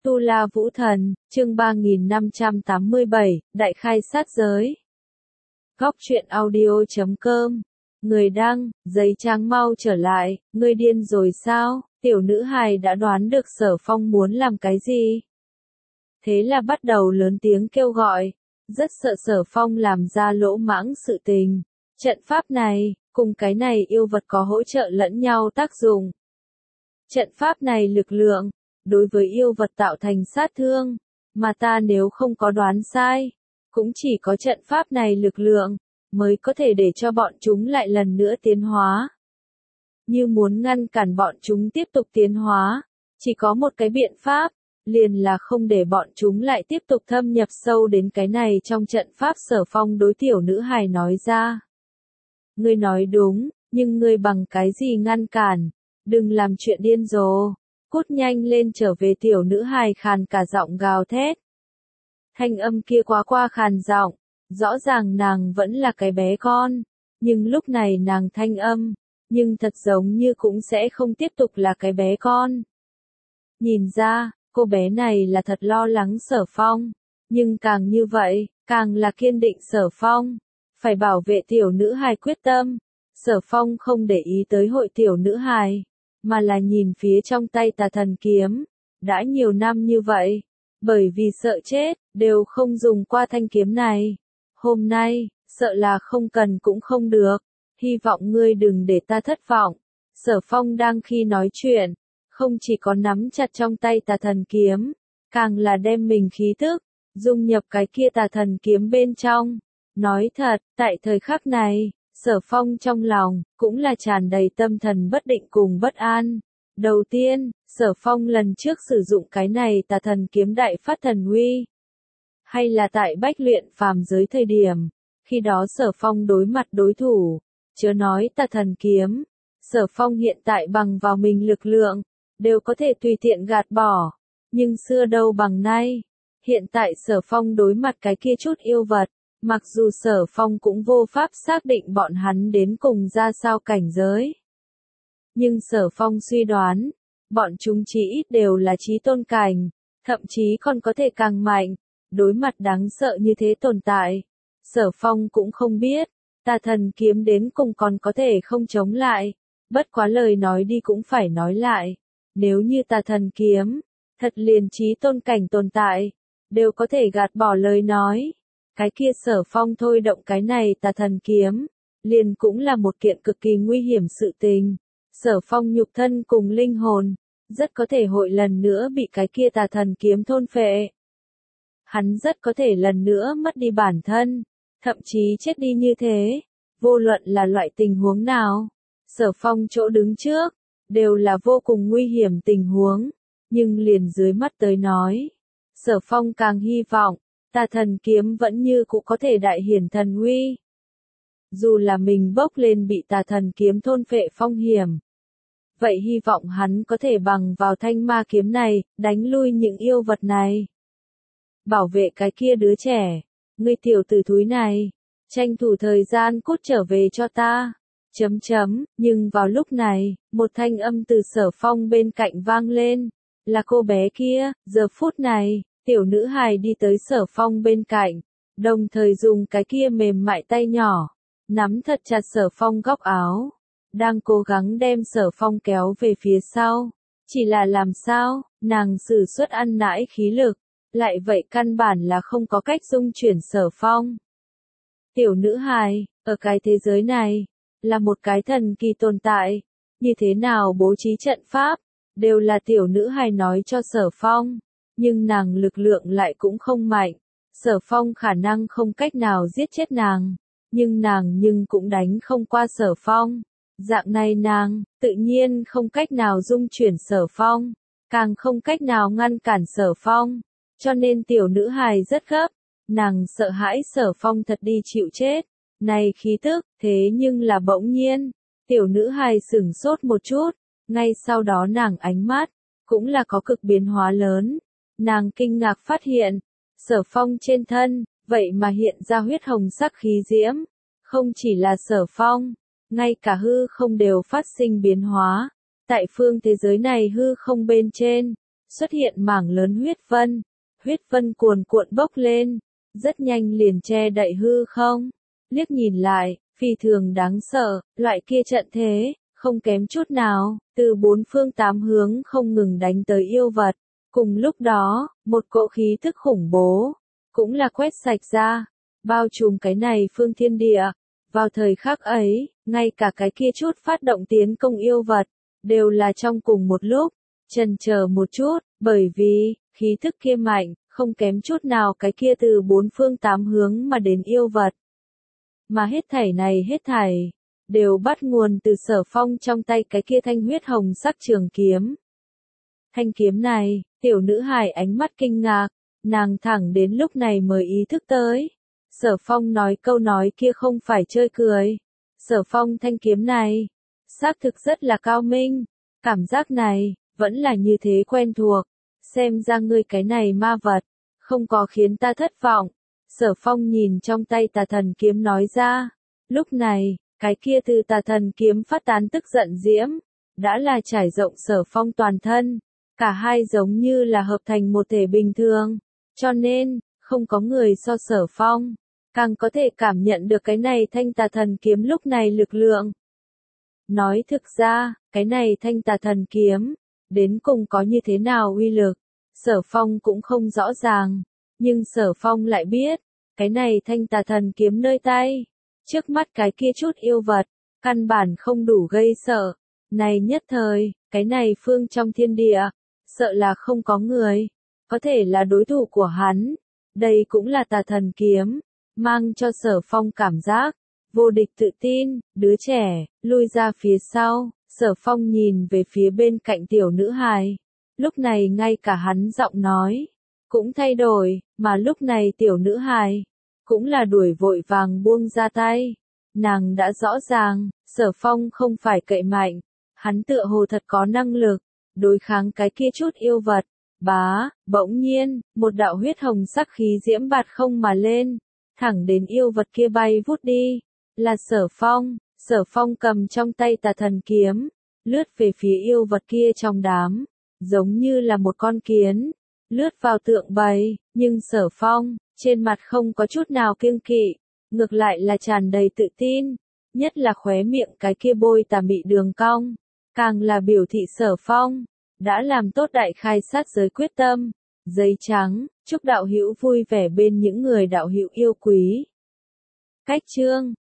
Tu La Vũ Thần, chương 3587, Đại khai sát giới. Góc truyện audio.com. Người đăng, giấy trắng mau trở lại, ngươi điên rồi sao? Tiểu nữ hài đã đoán được Sở Phong muốn làm cái gì. Thế là bắt đầu lớn tiếng kêu gọi, rất sợ Sở Phong làm ra lỗ mãng sự tình. Trận pháp này, cùng cái này yêu vật có hỗ trợ lẫn nhau tác dụng. Trận pháp này lực lượng, đối với yêu vật tạo thành sát thương, mà ta nếu không có đoán sai, cũng chỉ có trận pháp này lực lượng, mới có thể để cho bọn chúng lại lần nữa tiến hóa. Như muốn ngăn cản bọn chúng tiếp tục tiến hóa, chỉ có một cái biện pháp, liền là không để bọn chúng lại tiếp tục thâm nhập sâu đến cái này trong trận pháp. Sở Phong đối tiểu nữ hài nói ra. Ngươi nói đúng, nhưng ngươi bằng cái gì ngăn cản, đừng làm chuyện điên rồ. Cút nhanh lên trở về. Tiểu nữ hài khàn cả giọng gào thét. Thanh âm kia quá khàn giọng, rõ ràng nàng vẫn là cái bé con, nhưng lúc này nàng thanh âm, nhưng thật giống như cũng sẽ không tiếp tục là cái bé con. Nhìn ra, cô bé này là thật lo lắng Sở Phong, nhưng càng như vậy, càng là kiên định Sở Phong, phải bảo vệ tiểu nữ hài quyết tâm. Sở Phong không để ý tới hội tiểu nữ hài, mà là nhìn phía trong tay Tà Thần Kiếm. Đã nhiều năm như vậy, bởi vì sợ chết, đều không dùng qua thanh kiếm này. Hôm nay, sợ là không cần cũng không được, hy vọng ngươi đừng để ta thất vọng. Sở Phong đang khi nói chuyện, không chỉ có nắm chặt trong tay Tà Thần Kiếm, càng là đem mình khí tức, dung nhập cái kia Tà Thần Kiếm bên trong. Nói thật, tại thời khắc này, Sở Phong trong lòng, cũng là tràn đầy tâm thần bất định cùng bất an. Đầu tiên, Sở Phong lần trước sử dụng cái này Tà Thần Kiếm đại phát thần uy. Hay là tại Bách Luyện phàm giới thời điểm, khi đó Sở Phong đối mặt đối thủ, chớ nói Tà Thần Kiếm, Sở Phong hiện tại bằng vào mình lực lượng, đều có thể tùy tiện gạt bỏ. Nhưng xưa đâu bằng nay, hiện tại Sở Phong đối mặt cái kia chút yêu vật. Mặc dù Sở Phong cũng vô pháp xác định bọn hắn đến cùng ra sao cảnh giới. Nhưng Sở Phong suy đoán, bọn chúng chí ít đều là chí tôn cảnh, thậm chí còn có thể càng mạnh. Đối mặt đáng sợ như thế tồn tại, Sở Phong cũng không biết, Tà Thần Kiếm đến cùng còn có thể không chống lại. Bất quá lời nói đi cũng phải nói lại, nếu như Tà Thần Kiếm, thật liền chí tôn cảnh tồn tại, đều có thể gạt bỏ lời nói. Cái kia Sở Phong thôi động cái này Tà Thần Kiếm, liền cũng là một kiện cực kỳ nguy hiểm sự tình. Sở Phong nhục thân cùng linh hồn, rất có thể hội lần nữa bị cái kia Tà Thần Kiếm thôn phệ. Hắn rất có thể lần nữa mất đi bản thân, thậm chí chết đi như thế. Vô luận là loại tình huống nào, Sở Phong chỗ đứng trước, đều là vô cùng nguy hiểm tình huống. Nhưng liền dưới mắt tới nói, Sở Phong càng hy vọng, Tà Thần Kiếm vẫn như cũ có thể đại hiển thần uy. Dù là mình bốc lên bị Tà Thần Kiếm thôn phệ phong hiểm. Vậy hy vọng hắn có thể bằng vào thanh ma kiếm này, đánh lui những yêu vật này. Bảo vệ cái kia đứa trẻ, ngươi tiểu tử thúi này, tranh thủ thời gian cút trở về cho ta. Nhưng vào lúc này, một thanh âm từ Sở Phong bên cạnh vang lên, là cô bé kia. Giờ phút này, tiểu nữ hài đi tới Sở Phong bên cạnh, đồng thời dùng cái kia mềm mại tay nhỏ, nắm thật chặt Sở Phong góc áo, đang cố gắng đem Sở Phong kéo về phía sau. Chỉ là làm sao, nàng sử xuất ăn nãi khí lực, lại vậy căn bản là không có cách dung chuyển Sở Phong. Tiểu nữ hài, ở cái thế giới này, là một cái thần kỳ tồn tại, như thế nào bố trí trận pháp, đều là tiểu nữ hài nói cho Sở Phong. Nhưng nàng lực lượng lại cũng không mạnh, Sở Phong khả năng không cách nào giết chết nàng, nhưng nàng cũng đánh không qua Sở Phong. Dạng này nàng, tự nhiên không cách nào dung chuyển Sở Phong, càng không cách nào ngăn cản Sở Phong, cho nên tiểu nữ hài rất gấp, nàng sợ hãi Sở Phong thật đi chịu chết. Này khí tức, thế nhưng là bỗng nhiên, tiểu nữ hài sửng sốt một chút, ngay sau đó nàng ánh mắt, cũng là có cực biến hóa lớn. Nàng kinh ngạc phát hiện, Sở Phong trên thân, vậy mà hiện ra huyết hồng sắc khí diễm. Không chỉ là Sở Phong, ngay cả hư không đều phát sinh biến hóa. Tại phương thế giới này hư không bên trên, xuất hiện mảng lớn huyết vân cuồn cuộn bốc lên, rất nhanh liền che đậy hư không. Liếc nhìn lại, phi thường đáng sợ, loại kia trận thế, không kém chút nào, từ bốn phương tám hướng không ngừng đánh tới yêu vật. Cùng lúc đó, một cỗ khí thức khủng bố, cũng là quét sạch ra, bao trùm cái này phương thiên địa. Vào thời khắc ấy, ngay cả cái kia chút phát động tiến công yêu vật, đều là trong cùng một lúc, chần chờ một chút, bởi vì, khí thức kia mạnh, không kém chút nào cái kia từ bốn phương tám hướng mà đến yêu vật. Mà hết thảy, đều bắt nguồn từ Sở Phong trong tay cái kia thanh huyết hồng sắc trường kiếm. Thanh kiếm này, tiểu nữ hài ánh mắt kinh ngạc, nàng thẳng đến lúc này mới ý thức tới. Sở Phong nói câu nói kia không phải chơi cười. Sở Phong thanh kiếm này, xác thực rất là cao minh, cảm giác này, vẫn là như thế quen thuộc. Xem ra ngươi cái này ma vật, không có khiến ta thất vọng. Sở Phong nhìn trong tay tà thần kiếm nói ra. Lúc này, cái kia từ tà thần kiếm phát tán tức giận diễm, đã là trải rộng Sở Phong toàn thân. Cả hai giống như là hợp thành một thể bình thường. Cho nên, không có người so Sở Phong, càng có thể cảm nhận được cái này thanh tà thần kiếm lúc này lực lượng. Nói thực ra, cái này thanh tà thần kiếm, đến cùng có như thế nào uy lực, Sở Phong cũng không rõ ràng, nhưng Sở Phong lại biết, cái này thanh tà thần kiếm nơi tay, trước mắt cái kia chút yêu vật, căn bản không đủ gây sợ. Này nhất thời, cái này phương trong thiên địa, sợ là không có người, có thể là đối thủ của hắn. Đây cũng là tà thần kiếm, mang cho Sở Phong cảm giác vô địch tự tin, đứa trẻ, lui ra phía sau. Sở Phong nhìn về phía bên cạnh tiểu nữ hài. Lúc này ngay cả hắn giọng nói cũng thay đổi, mà lúc này tiểu nữ hài cũng là đuổi vội vàng buông ra tay. Nàng đã rõ ràng, Sở Phong không phải cậy mạnh, hắn tựa hồ thật có năng lực đối kháng cái kia chút yêu vật. Bỗng nhiên, một đạo huyết hồng sắc khí diễm bạt không mà lên, thẳng đến yêu vật kia bay vút đi. Là Sở Phong. Sở Phong cầm trong tay tà thần kiếm, lướt về phía yêu vật kia trong đám, giống như là một con kiến, lướt vào tượng bầy, nhưng Sở Phong, trên mặt không có chút nào kiêng kỵ, ngược lại là tràn đầy tự tin, nhất là khóe miệng cái kia bôi tà mị đường cong, càng là biểu thị Sở Phong đã làm tốt đại khai sát giới quyết tâm. Giấy trắng, chúc đạo hữu vui vẻ bên những người đạo hữu yêu quý. Cách chương